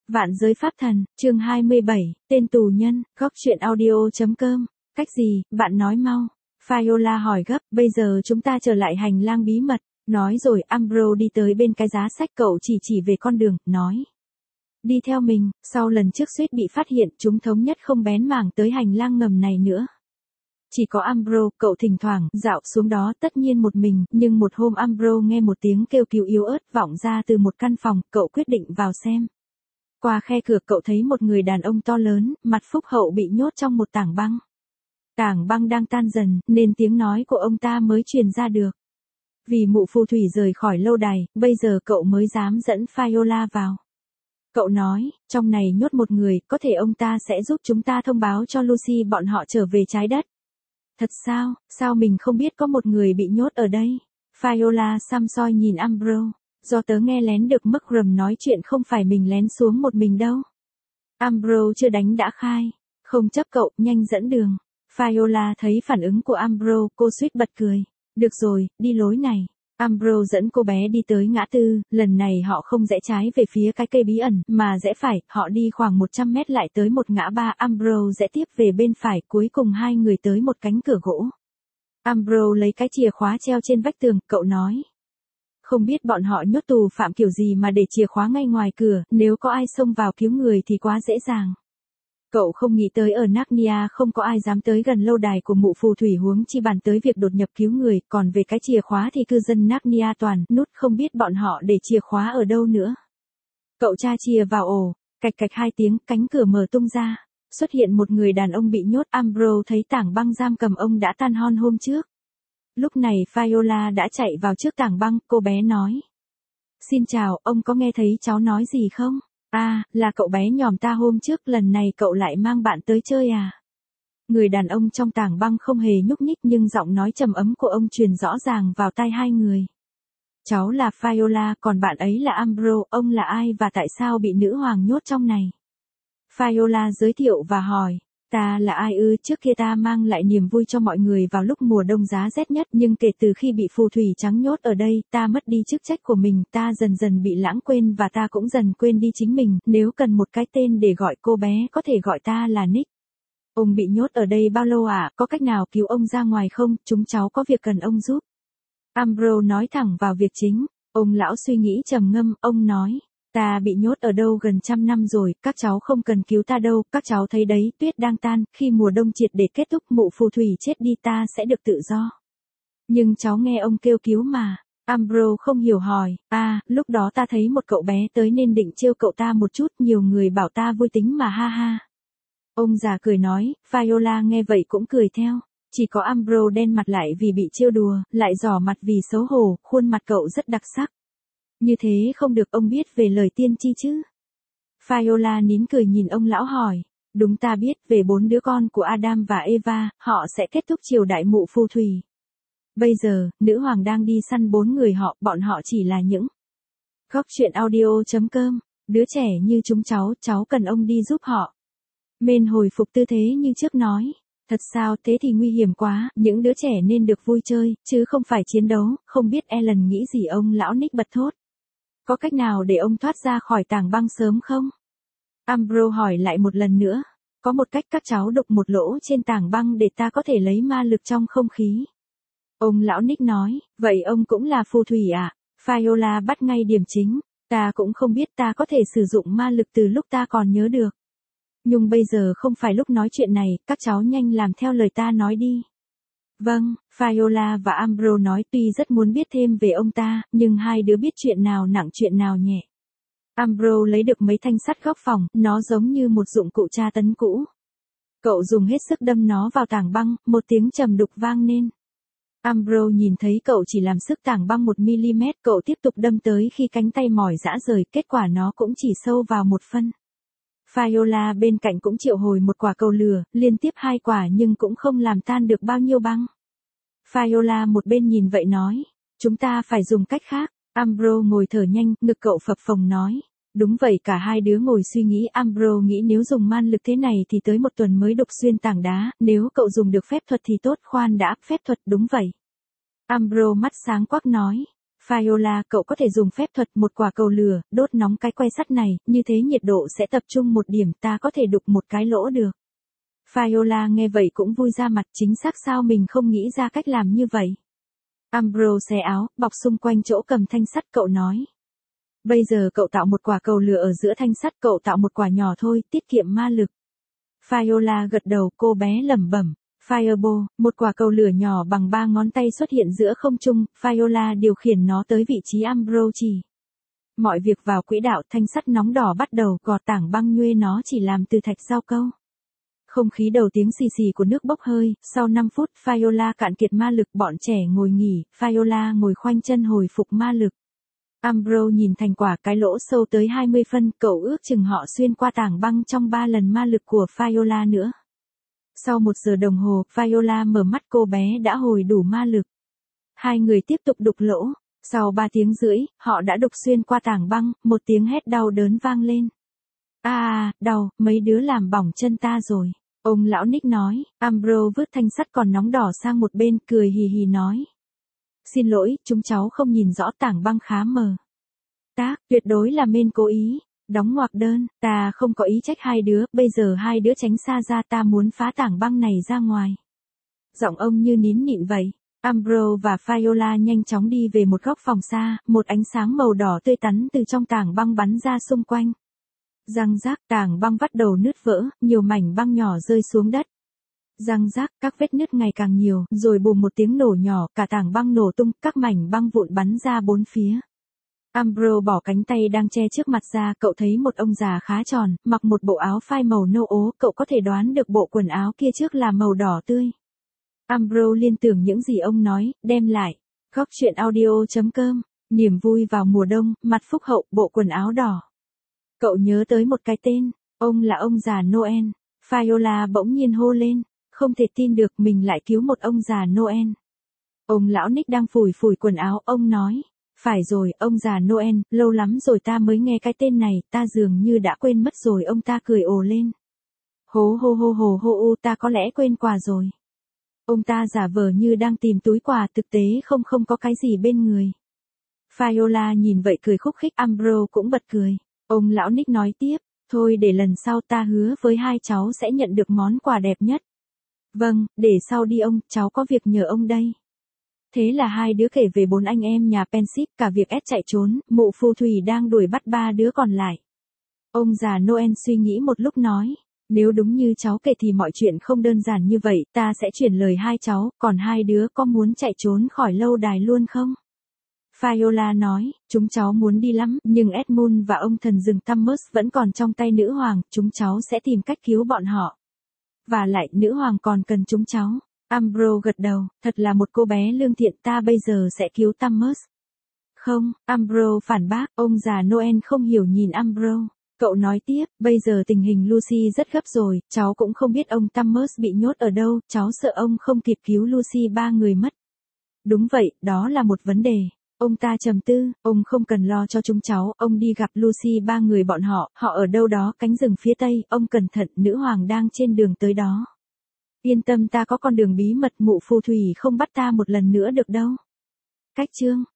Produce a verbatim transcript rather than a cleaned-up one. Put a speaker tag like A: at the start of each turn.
A: Vạn giới pháp thần, chương hai mươi bảy, tên tù nhân, góc truyện audio.com, cách gì, bạn nói mau. Viola hỏi gấp, bây giờ chúng ta trở lại hành lang bí mật, nói rồi Ambrose đi tới bên cái giá sách cậu chỉ chỉ về con đường, nói. Đi theo mình, sau lần trước suýt bị phát hiện chúng thống nhất không bén mảng tới hành lang ngầm này nữa. Chỉ có Ambrose, cậu thỉnh thoảng dạo xuống đó tất nhiên một mình, nhưng một hôm Ambrose nghe một tiếng kêu cứu yếu ớt vọng ra từ một căn phòng, cậu quyết định vào xem. Qua khe cửa cậu thấy một người đàn ông to lớn, mặt phúc hậu bị nhốt trong một tảng băng. Tảng băng đang tan dần, nên tiếng nói của ông ta mới truyền ra được. Vì mụ phù thủy rời khỏi lâu đài, bây giờ cậu mới dám dẫn Viola vào. Cậu nói, trong này nhốt một người, có thể ông ta sẽ giúp chúng ta thông báo cho Lucy bọn họ trở về trái đất. Thật sao, sao mình không biết có một người bị nhốt ở đây? Viola xăm soi nhìn Ambrose. Do tớ nghe lén được Mugrum nói chuyện không phải mình lén xuống một mình đâu. Ambrose chưa đánh đã khai. Không chấp cậu, nhanh dẫn đường. Viola thấy phản ứng của Ambrose, cô suýt bật cười. Được rồi, đi lối này. Ambrose dẫn cô bé đi tới ngã tư, lần này họ không rẽ trái về phía cái cây bí ẩn, mà rẽ phải, họ đi khoảng một trăm mét lại tới một ngã ba, Ambrose rẽ tiếp về bên phải, cuối cùng hai người tới một cánh cửa gỗ. Ambrose lấy cái chìa khóa treo trên vách tường, cậu nói. Không biết bọn họ nhốt tù phạm kiểu gì mà để chìa khóa ngay ngoài cửa, nếu có ai xông vào cứu người thì quá dễ dàng. Cậu không nghĩ tới ở Narnia không có ai dám tới gần lâu đài của mụ phù thủy huống chi bàn tới việc đột nhập cứu người, còn về cái chìa khóa thì cư dân Narnia toàn nút không biết bọn họ để chìa khóa ở đâu nữa. Cậu tra chìa vào ổ, cạch cạch hai tiếng, cánh cửa mở tung ra, xuất hiện một người đàn ông bị nhốt. Ambrose thấy tảng băng giam cầm ông đã tan hon hôm trước. Lúc này Viola đã chạy vào trước tảng băng, cô bé nói. Xin chào, ông có nghe thấy cháu nói gì không? À, là cậu bé nhòm ta hôm trước, lần này cậu lại mang bạn tới chơi à? Người đàn ông trong tảng băng không hề nhúc nhích nhưng giọng nói trầm ấm của ông truyền rõ ràng vào tai hai người. Cháu là Viola, còn bạn ấy là Ambrose, ông là ai và tại sao bị nữ hoàng nhốt trong này? Viola giới thiệu và hỏi. Ta là ai ư, trước kia ta mang lại niềm vui cho mọi người vào lúc mùa đông giá rét nhất, nhưng kể từ khi bị phù thủy trắng nhốt ở đây, ta mất đi chức trách của mình, ta dần dần bị lãng quên và ta cũng dần quên đi chính mình, nếu cần một cái tên để gọi cô bé có thể gọi ta là Nick. Ông bị nhốt ở đây bao lâu à, có cách nào cứu ông ra ngoài không, chúng cháu có việc cần ông giúp. Ambrose nói thẳng vào việc chính, ông lão suy nghĩ trầm ngâm, ông nói. Ta bị nhốt ở đâu gần trăm năm rồi, các cháu không cần cứu ta đâu, các cháu thấy đấy, tuyết đang tan, khi mùa đông triệt để kết thúc mụ phù thủy chết đi ta sẽ được tự do. Nhưng cháu nghe ông kêu cứu mà. Ambrose không hiểu hỏi, à, lúc đó ta thấy một cậu bé tới nên định trêu cậu ta một chút, nhiều người bảo ta vui tính mà ha ha. Ông già cười nói, Viola nghe vậy cũng cười theo, chỉ có Ambrose đen mặt lại vì bị trêu đùa, lại giỏ mặt vì xấu hổ, khuôn mặt cậu rất đặc sắc. Như thế không được, ông biết về lời tiên tri chứ? Viola nín cười nhìn ông lão hỏi. Đúng, ta biết về bốn đứa con của Adam và Eva, họ sẽ kết thúc triều đại mụ phù thủy. Bây giờ, nữ hoàng đang đi săn bốn người họ, bọn họ chỉ là những góc truyện audio.com, đứa trẻ như chúng cháu, cháu cần ông đi giúp họ. Men hồi phục tư thế như trước nói. Thật sao, thế thì nguy hiểm quá, những đứa trẻ nên được vui chơi, chứ không phải chiến đấu, không biết Ellen nghĩ gì, ông lão Nick bật thốt. Có cách nào để ông thoát ra khỏi tảng băng sớm không? Ambrose hỏi lại một lần nữa. Có một cách, các cháu đục một lỗ trên tảng băng để ta có thể lấy ma lực trong không khí. Ông lão Nick nói, vậy ông cũng là phù thủy à? Viola bắt ngay điểm chính. Ta cũng không biết, ta có thể sử dụng ma lực từ lúc ta còn nhớ được. Nhưng bây giờ không phải lúc nói chuyện này, các cháu nhanh làm theo lời ta nói đi. Vâng, Viola và Ambrose nói, tuy rất muốn biết thêm về ông ta, nhưng hai đứa biết chuyện nào nặng chuyện nào nhẹ. Ambrose lấy được mấy thanh sắt góc phòng, nó giống như một dụng cụ tra tấn cũ. Cậu dùng hết sức đâm nó vào tảng băng, một tiếng trầm đục vang lên. Ambrose nhìn thấy cậu chỉ làm sức tảng băng một mi-li-mét, cậu tiếp tục đâm tới khi cánh tay mỏi rã rời, kết quả nó cũng chỉ sâu vào một phân. Viola bên cạnh cũng triệu hồi một quả cầu lửa, liên tiếp hai quả nhưng cũng không làm tan được bao nhiêu băng. Viola một bên nhìn vậy nói, chúng ta phải dùng cách khác. Ambrose ngồi thở nhanh, ngực cậu phập phồng nói. Đúng vậy, cả hai đứa ngồi suy nghĩ. Ambrose nghĩ nếu dùng man lực thế này thì tới một tuần mới đục xuyên tảng đá, nếu cậu dùng được phép thuật thì tốt. Khoan đã, phép thuật, đúng vậy. Ambrose mắt sáng quắc nói. Viola, cậu có thể dùng phép thuật một quả cầu lửa, đốt nóng cái que sắt này, như thế nhiệt độ sẽ tập trung một điểm, ta có thể đục một cái lỗ được. Viola nghe vậy cũng vui ra mặt, chính xác sao mình không nghĩ ra cách làm như vậy. Ambrose xé áo, bọc xung quanh chỗ cầm thanh sắt, cậu nói. Bây giờ cậu tạo một quả cầu lửa ở giữa thanh sắt, cậu tạo một quả nhỏ thôi, tiết kiệm ma lực. Viola gật đầu, cô bé lẩm bẩm. Fireball, một quả cầu lửa nhỏ bằng ba ngón tay xuất hiện giữa không trung, Viola điều khiển nó tới vị trí Ambrose chỉ. Mọi việc vào quỹ đạo, thanh sắt nóng đỏ bắt đầu gọt tảng băng nhuê, nó chỉ làm từ thạch rau câu. Không khí đầu tiếng xì xì của nước bốc hơi, sau năm phút, Viola cạn kiệt ma lực, bọn trẻ ngồi nghỉ, Viola ngồi khoanh chân hồi phục ma lực. Ambrose nhìn thành quả, cái lỗ sâu tới hai mươi phân, cậu ước chừng họ xuyên qua tảng băng trong ba lần ma lực của Viola nữa. Sau một giờ đồng hồ, Viola mở mắt, cô bé đã hồi đủ ma lực. Hai người tiếp tục đục lỗ. Sau ba tiếng rưỡi, họ đã đục xuyên qua tảng băng, một tiếng hét đau đớn vang lên. À, à, đau, mấy đứa làm bỏng chân ta rồi. Ông lão Nick nói, Ambrose vứt thanh sắt còn nóng đỏ sang một bên, cười hì hì nói. Xin lỗi, chúng cháu không nhìn rõ, tảng băng khá mờ. Tác, tuyệt đối là men cố ý. Đóng ngoặc đơn, ta không có ý trách hai đứa, bây giờ hai đứa tránh xa ra, ta muốn phá tảng băng này ra ngoài. Giọng ông như nín nhịn vậy. Ambrose và Viola nhanh chóng đi về một góc phòng xa, một ánh sáng màu đỏ tươi tắn từ trong tảng băng bắn ra xung quanh. Răng rác, tảng băng bắt đầu nứt vỡ, nhiều mảnh băng nhỏ rơi xuống đất. Răng rác, các vết nứt ngày càng nhiều, rồi bùm một tiếng nổ nhỏ, cả tảng băng nổ tung, các mảnh băng vụn bắn ra bốn phía. Ambrose bỏ cánh tay đang che trước mặt ra, cậu thấy một ông già khá tròn, mặc một bộ áo phai màu nâu ố, cậu có thể đoán được bộ quần áo kia trước là màu đỏ tươi. Ambrose liên tưởng những gì ông nói, đem lại. Góc truyện audio chấm com, niềm vui vào mùa đông, mặt phúc hậu, bộ quần áo đỏ. Cậu nhớ tới một cái tên, ông là ông già Noel. Viola bỗng nhiên hô lên, không thể tin được mình lại cứu một ông già Noel. Ông lão Nick đang phủi phủi quần áo, ông nói. Phải rồi, ông già Noel, lâu lắm rồi ta mới nghe cái tên này, ta dường như đã quên mất rồi, ông ta cười ồ lên. Hố hô hô hô hô ô, ta có lẽ quên quà rồi. Ông ta giả vờ như đang tìm túi quà, thực tế không không có cái gì bên người. Viola nhìn vậy cười khúc khích, Ambrose cũng bật cười. Ông lão Nick nói tiếp, thôi để lần sau ta hứa với hai cháu sẽ nhận được món quà đẹp nhất. Vâng, để sau đi ông, cháu có việc nhờ ông đây. Thế là hai đứa kể về bốn anh em nhà Pensip, cả việc Ed chạy trốn, mụ phù thủy đang đuổi bắt ba đứa còn lại. Ông già Noel suy nghĩ một lúc nói, nếu đúng như cháu kể thì mọi chuyện không đơn giản như vậy, ta sẽ chuyển lời hai cháu, còn hai đứa có muốn chạy trốn khỏi lâu đài luôn không? Viola nói, chúng cháu muốn đi lắm, nhưng Edmund và ông thần rừng Thomas vẫn còn trong tay nữ hoàng, chúng cháu sẽ tìm cách cứu bọn họ. Và lại, nữ hoàng còn cần chúng cháu. Ambrose gật đầu, thật là một cô bé lương thiện, ta bây giờ sẽ cứu Thomas. Không, Ambrose phản bác, ông già Noel không hiểu nhìn Ambrose. Cậu nói tiếp, bây giờ tình hình Lucy rất gấp rồi, cháu cũng không biết ông Thomas bị nhốt ở đâu, cháu sợ ông không kịp cứu Lucy ba người mất. Đúng vậy, đó là một vấn đề. Ông ta trầm tư, ông không cần lo cho chúng cháu, ông đi gặp Lucy ba người bọn họ, họ ở đâu đó cánh rừng phía tây, ông cẩn thận, nữ hoàng đang trên đường tới đó. Yên tâm, ta có con đường bí mật, mụ phù thủy không bắt ta một lần nữa được đâu. Cách chương